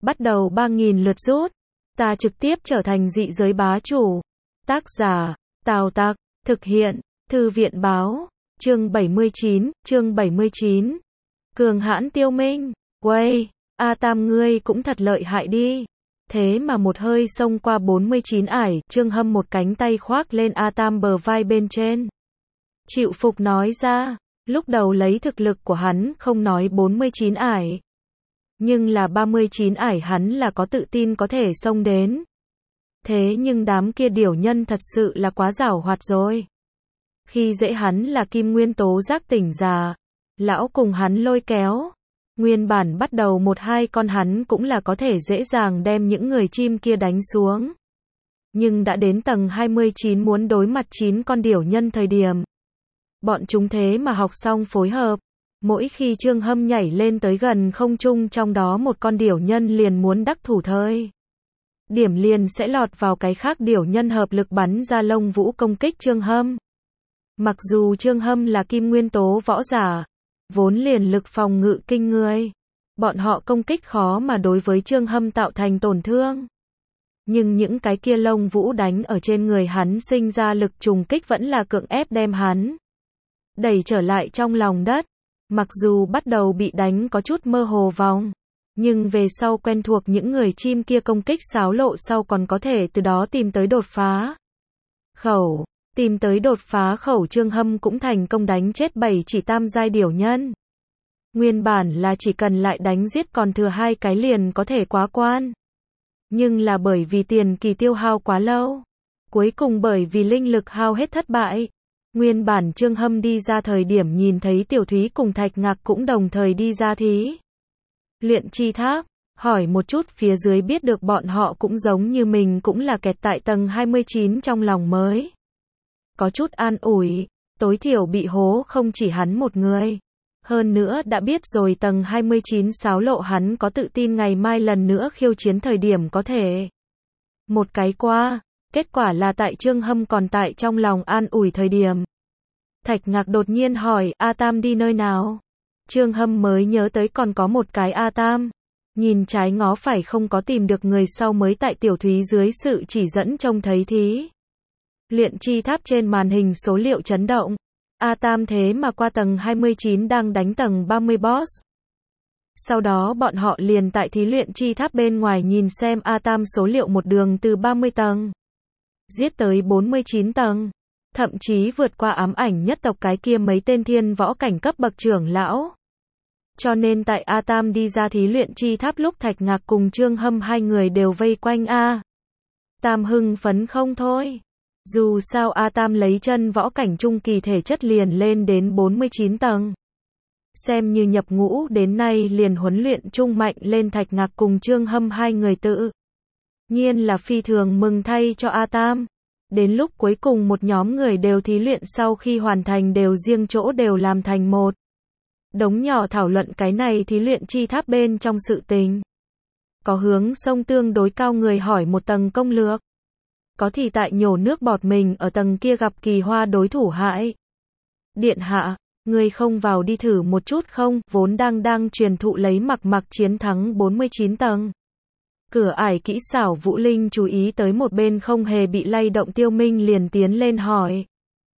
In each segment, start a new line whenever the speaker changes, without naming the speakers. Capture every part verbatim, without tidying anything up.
bắt đầu ba nghìn lượt rút. Ta trực tiếp trở thành dị giới bá chủ. Tác giả, Tào Tặc, thực hiện, Thư viện báo, chương bảy mươi chín, chương bảy mươi chín. Cường hãn Tiêu Minh, Quay, A Tam ngươi cũng thật lợi hại đi. Thế mà một hơi xông qua bốn mươi chín ải, Trương Hâm một cánh tay khoác lên A Tam bờ vai bên trên. Chịu phục nói ra, lúc đầu lấy thực lực của hắn không nói bốn mươi chín ải. Nhưng là ba mươi chín ải hắn là có tự tin có thể xông đến. Thế nhưng đám kia điểu nhân thật sự là quá giảo hoạt rồi. Khi dễ hắn là Kim Nguyên Tố giác tỉnh già. Lão cùng hắn lôi kéo. Nguyên bản bắt đầu một hai con hắn cũng là có thể dễ dàng đem những người chim kia đánh xuống. Nhưng đã đến tầng hai mươi chín muốn đối mặt chín con điểu nhân thời điểm. Bọn chúng thế mà học xong phối hợp. Mỗi khi Trương Hâm nhảy lên tới gần không trung trong đó một con điểu nhân liền muốn đắc thủ thời. Điểm liền sẽ lọt vào cái khác điểu nhân hợp lực bắn ra lông vũ công kích Trương Hâm. Mặc dù Trương Hâm là Kim Nguyên Tố võ giả, vốn liền lực phòng ngự kinh người. Bọn họ công kích khó mà đối với Trương Hâm tạo thành tổn thương. Nhưng những cái kia lông vũ đánh ở trên người hắn sinh ra lực trùng kích vẫn là cưỡng ép đem hắn đẩy trở lại trong lòng đất. Mặc dù bắt đầu bị đánh có chút mơ hồ vòng, nhưng về sau quen thuộc những người chim kia công kích xáo lộ sau còn có thể từ đó tìm tới đột phá khẩu. Tìm tới đột phá khẩu Trương Hâm cũng thành công đánh chết bảy chỉ tam giai điểu nhân. Nguyên bản là chỉ cần lại đánh giết còn thừa hai cái liền có thể quá quan. Nhưng là bởi vì tiền kỳ tiêu hao quá lâu. Cuối cùng bởi vì linh lực hao hết thất bại. Nguyên bản Trương Hâm đi ra thời điểm nhìn thấy Tiểu Thúy cùng Thạch Ngạc cũng đồng thời đi ra thí luyện chi tháp, hỏi một chút phía dưới biết được bọn họ cũng giống như mình cũng là kẹt tại tầng hai mươi chín trong lòng mới. Có chút an ủi, tối thiểu bị hố không chỉ hắn một người. Hơn nữa đã biết rồi tầng hai mươi chín xáo lộ hắn có tự tin ngày mai lần nữa khiêu chiến thời điểm có thể. Một cái qua. Kết quả là tại Trương Hâm còn tại trong lòng an ủi thời điểm. Thạch Ngạc đột nhiên hỏi, A Tam đi nơi nào? Trương Hâm mới nhớ tới còn có một cái A Tam. Nhìn trái ngó phải không có tìm được người sau mới tại Tiểu Thúy dưới sự chỉ dẫn trông thấy thí luyện chi tháp trên màn hình số liệu chấn động. A Tam thế mà qua tầng hai mươi chín đang đánh tầng ba mươi boss. Sau đó bọn họ liền tại thí luyện chi tháp bên ngoài nhìn xem A Tam số liệu một đường từ ba mươi tầng. Giết tới bốn mươi chín tầng, thậm chí vượt qua ám ảnh nhất tộc cái kia mấy tên thiên võ cảnh cấp bậc trưởng lão. Cho nên tại A Tam đi ra thí luyện chi tháp lúc Thạch Ngạc cùng Trương Hâm hai người đều vây quanh A Tam hưng phấn không thôi. Dù sao A Tam lấy chân võ cảnh trung kỳ thể chất liền lên đến bốn mươi chín tầng. Xem như nhập ngũ đến nay liền huấn luyện trung mạnh lên. Thạch Ngạc cùng Trương Hâm hai người tự nhiên là phi thường mừng thay cho A Tam. Đến lúc cuối cùng một nhóm người đều thí luyện sau khi hoàn thành đều riêng chỗ đều làm thành một đống nhỏ thảo luận cái này thí luyện chi tháp bên trong sự tình. Có hướng sông tương đối cao người hỏi một tầng công lược. Có thì tại nhổ nước bọt mình ở tầng kia gặp kỳ hoa đối thủ hại. Điện hạ, người không vào đi thử một chút không? Vốn đang đang truyền thụ lấy Mặc Mặc chiến thắng bốn mươi chín tầng. Cửa ải kỹ xảo Vũ Linh chú ý tới một bên không hề bị lay động Tiêu Minh liền tiến lên hỏi.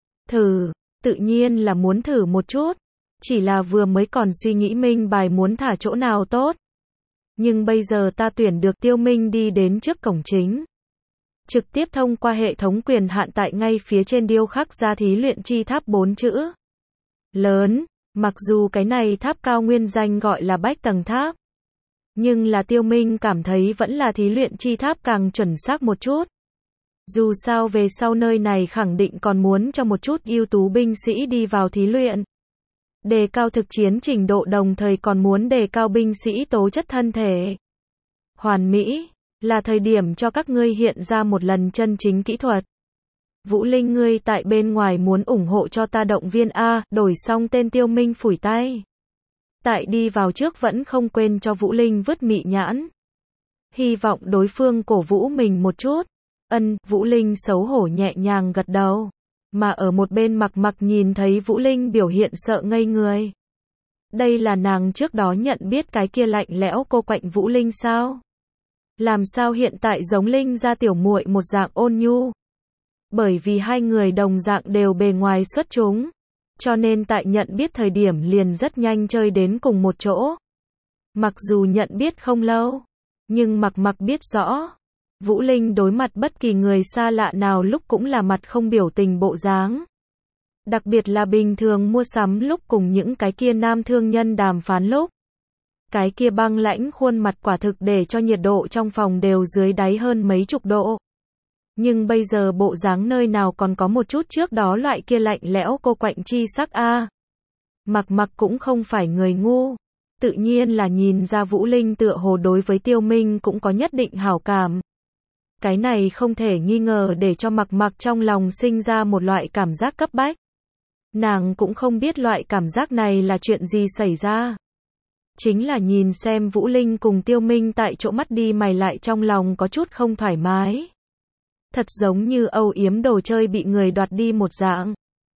Thử, tự nhiên là muốn thử một chút. Chỉ là vừa mới còn suy nghĩ minh bài muốn thả chỗ nào tốt. Nhưng bây giờ ta tuyển được Tiêu Minh đi đến trước cổng chính. Trực tiếp thông qua hệ thống quyền hạn tại ngay phía trên điêu khắc ra thí luyện chi tháp bốn chữ lớn. Mặc dù cái này tháp cao nguyên danh gọi là bách tầng tháp. Nhưng là Tiêu Minh cảm thấy vẫn là thí luyện chi tháp càng chuẩn xác một chút. Dù sao về sau nơi này khẳng định còn muốn cho một chút ưu tú binh sĩ đi vào thí luyện. Đề cao thực chiến trình độ đồng thời còn muốn đề cao binh sĩ tố chất thân thể. Hoàn mỹ, là thời điểm cho các ngươi hiện ra một lần chân chính kỹ thuật. Vũ Linh ngươi tại bên ngoài muốn ủng hộ cho ta động viên A, đổi xong tên Tiêu Minh phủi tay. Tại đi vào trước vẫn không quên cho Vũ Linh vứt mị nhãn. Hy vọng đối phương cổ vũ mình một chút. Ân, Vũ Linh xấu hổ nhẹ nhàng gật đầu. Mà ở một bên Mặc Mặc nhìn thấy Vũ Linh biểu hiện sợ ngây người. Đây là nàng trước đó nhận biết cái kia lạnh lẽo cô quạnh Vũ Linh sao? Làm sao hiện tại giống Linh gia tiểu muội một dạng ôn nhu? Bởi vì hai người đồng dạng đều bề ngoài xuất chúng, cho nên tại nhận biết thời điểm liền rất nhanh chơi đến cùng một chỗ. Mặc dù nhận biết không lâu, nhưng Mặc Mặc biết rõ, Vũ Linh đối mặt bất kỳ người xa lạ nào lúc cũng là mặt không biểu tình bộ dáng. Đặc biệt là bình thường mua sắm lúc cùng những cái kia nam thương nhân đàm phán lúc. Cái kia băng lãnh khuôn mặt quả thực để cho nhiệt độ trong phòng đều dưới đáy hơn mấy chục độ. Nhưng bây giờ bộ dáng nơi nào còn có một chút trước đó loại kia lạnh lẽo cô quạnh chi sắc a. Mặc Mặc cũng không phải người ngu, tự nhiên là nhìn ra Vũ Linh tựa hồ đối với Tiêu Minh cũng có nhất định hảo cảm. Cái này không thể nghi ngờ để cho Mặc Mặc trong lòng sinh ra một loại cảm giác cấp bách. Nàng cũng không biết loại cảm giác này là chuyện gì xảy ra. Chính là nhìn xem Vũ Linh cùng Tiêu Minh tại chỗ mắt đi mày lại trong lòng có chút không thoải mái. Thật giống như âu yếm đồ chơi bị người đoạt đi một dạng.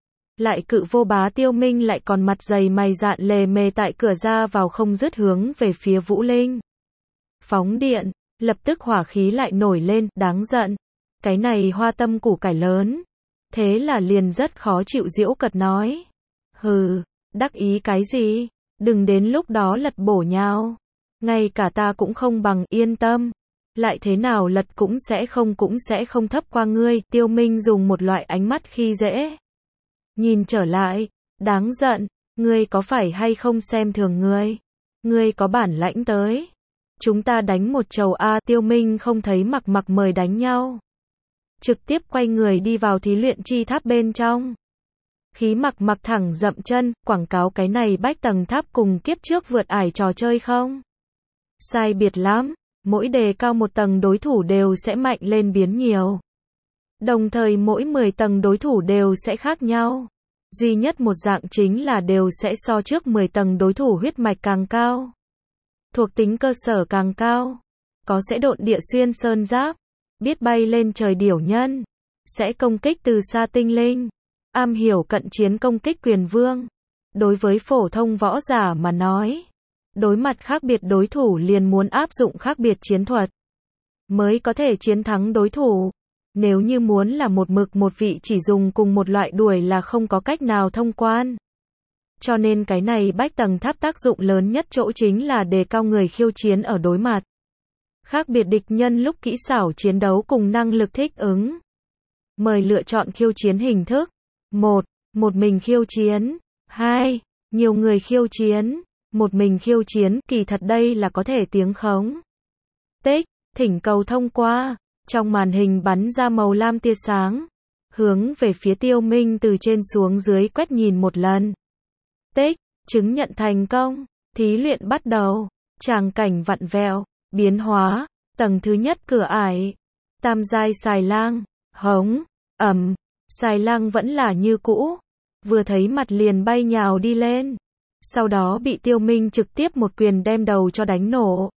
Lại cự vô bá Tiêu Minh lại còn mặt dày mày dạn lề mề tại cửa ra vào không dứt hướng về phía Vũ Linh. Phóng điện, lập tức hỏa khí lại nổi lên, đáng giận. Cái này hoa tâm củ cải lớn. Thế là liền rất khó chịu giễu cợt nói. Hừ, đắc ý cái gì? Đừng đến lúc đó lật bổ nhau. Ngay cả ta cũng không bằng, yên tâm. Lại thế nào lật cũng sẽ không cũng sẽ không thấp qua ngươi. Tiêu Minh dùng một loại ánh mắt khi dễ. Nhìn trở lại, đáng giận, ngươi có phải hay không xem thường ngươi? Ngươi có bản lãnh tới. Chúng ta đánh một chầu a. Tiêu Minh không thấy Mặc Mặc mời đánh nhau. Trực tiếp quay người đi vào thí luyện chi tháp bên trong. Khí Mặc Mặc thẳng dậm chân, quảng cáo cái này bách tầng tháp cùng kiếp trước vượt ải trò chơi không? Sai biệt lắm, mỗi đề cao một tầng đối thủ đều sẽ mạnh lên biến nhiều. Đồng thời mỗi mười tầng đối thủ đều sẽ khác nhau. Duy nhất một dạng chính là đều sẽ so trước mười tầng đối thủ huyết mạch càng cao. Thuộc tính cơ sở càng cao. Có sẽ độn địa xuyên sơn giáp. Biết bay lên trời điểu nhân. Sẽ công kích từ xa tinh linh. Am hiểu cận chiến công kích quyền vương. Đối với phổ thông võ giả mà nói, đối mặt khác biệt đối thủ liền muốn áp dụng khác biệt chiến thuật mới có thể chiến thắng đối thủ. Nếu như muốn là một mực một vị chỉ dùng cùng một loại đuổi là không có cách nào thông quan. Cho nên cái này bách tầng tháp tác dụng lớn nhất chỗ chính là đề cao người khiêu chiến ở đối mặt. Khác biệt địch nhân lúc kỹ xảo chiến đấu cùng năng lực thích ứng. Mời lựa chọn khiêu chiến hình thức. một. Một mình khiêu chiến. hai. Nhiều người khiêu chiến. Một mình khiêu chiến, kỳ thật đây là có thể tiếng khống. Tích, thỉnh cầu thông qua. Trong màn hình bắn ra màu lam tia sáng. Hướng về phía Tiêu Minh từ trên xuống dưới quét nhìn một lần. Tích, chứng nhận thành công. Thí luyện bắt đầu. Tràng cảnh vặn vẹo, biến hóa. Tầng thứ nhất cửa ải. Tam giai xài lang. Hống, ầm. Xài lang vẫn là như cũ. Vừa thấy mặt liền bay nhào đi lên. Sau đó bị Tiêu Minh trực tiếp một quyền đem đầu cho đánh nổ.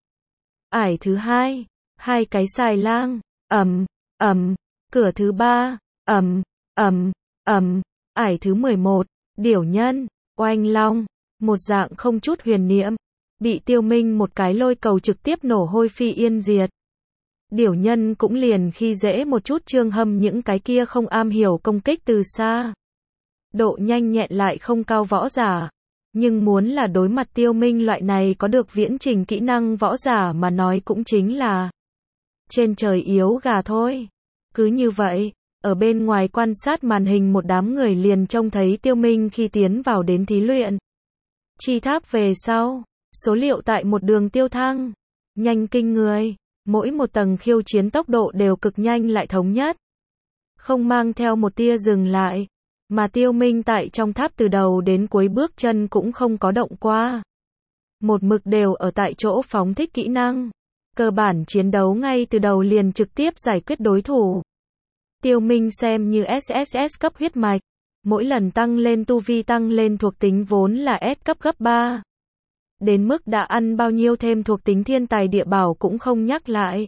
Ải thứ hai. Hai cái xài lang. Ầm, ầm. Cửa thứ ba. Ầm, ầm, ầm. Ải thứ mười một. Điểu nhân. Oanh long. Một dạng không chút huyền niệm. Bị Tiêu Minh một cái lôi cầu trực tiếp nổ hôi phi yên diệt. Điểu nhân cũng liền khi dễ một chút Trương Hâm những cái kia không am hiểu công kích từ xa. Độ nhanh nhẹn lại không cao võ giả. Nhưng muốn là đối mặt Tiêu Minh loại này có được viễn trình kỹ năng võ giả mà nói cũng chính là trên trời yếu gà thôi. Cứ như vậy, ở bên ngoài quan sát màn hình một đám người liền trông thấy Tiêu Minh khi tiến vào đến thí luyện chi tháp về sau, số liệu tại một đường tiêu thăng, nhanh kinh người, mỗi một tầng khiêu chiến tốc độ đều cực nhanh lại thống nhất, không mang theo một tia dừng lại, mà Tiêu Minh tại trong tháp từ đầu đến cuối bước chân cũng không có động qua. Một mực đều ở tại chỗ phóng thích kỹ năng, cơ bản chiến đấu ngay từ đầu liền trực tiếp giải quyết đối thủ. Tiêu Minh xem như ét ét ét cấp huyết mạch, mỗi lần tăng lên tu vi tăng lên thuộc tính vốn là S cấp gấp ba. Đến mức đã ăn bao nhiêu thêm thuộc tính thiên tài địa bảo cũng không nhắc lại.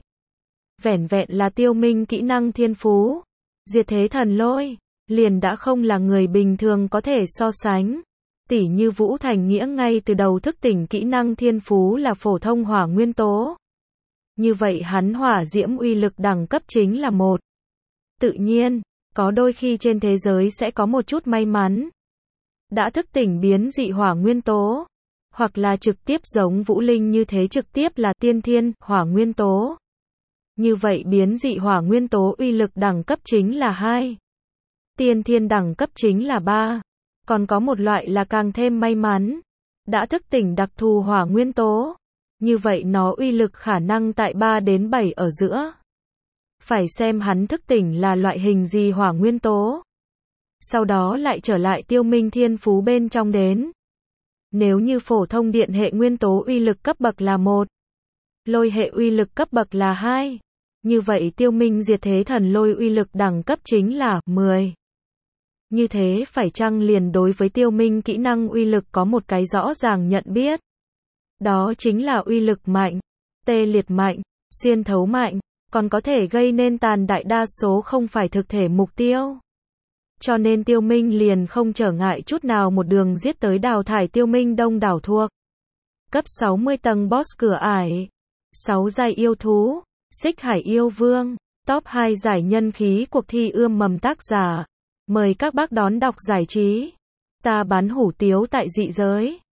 Vẻn vẹn là Tiêu Minh kỹ năng thiên phú, diệt thế thần lôi, liền đã không là người bình thường có thể so sánh. Tỷ như Vũ Thành Nghĩa ngay từ đầu thức tỉnh kỹ năng thiên phú là phổ thông hỏa nguyên tố. Như vậy hắn hỏa diễm uy lực đẳng cấp chính là một. Tự nhiên, có đôi khi trên thế giới sẽ có một chút may mắn. Đã thức tỉnh biến dị hỏa nguyên tố, hoặc là trực tiếp giống Vũ Linh như thế trực tiếp là tiên thiên hỏa nguyên tố. Như vậy biến dị hỏa nguyên tố uy lực đẳng cấp chính là hai. Tiên thiên đẳng cấp chính là ba. Còn có một loại là càng thêm may mắn. Đã thức tỉnh đặc thù hỏa nguyên tố. Như vậy nó uy lực khả năng tại ba đến bảy ở giữa. Phải xem hắn thức tỉnh là loại hình gì hỏa nguyên tố. Sau đó lại trở lại tiêu minh thiên phú bên trong đến. Nếu như phổ thông điện hệ nguyên tố uy lực cấp bậc là một. Lôi hệ uy lực cấp bậc là hai. Như vậy tiêu minh diệt thế thần lôi uy lực đẳng cấp chính là mười. Như thế phải chăng liền đối với tiêu minh kỹ năng uy lực có một cái rõ ràng nhận biết. Đó chính là uy lực mạnh, tê liệt mạnh, xuyên thấu mạnh, còn có thể gây nên tàn đại đa số không phải thực thể mục tiêu. Cho nên tiêu minh liền không trở ngại chút nào một đường giết tới đào thải tiêu minh đông đảo thuộc. Cấp sáu mươi tầng boss cửa ải. sáu giai yêu thú, Xích Hải yêu vương, top hai giải nhân khí cuộc thi ươm mầm tác giả. Mời các bác đón đọc giải trí. Ta bán hủ tiếu tại dị giới.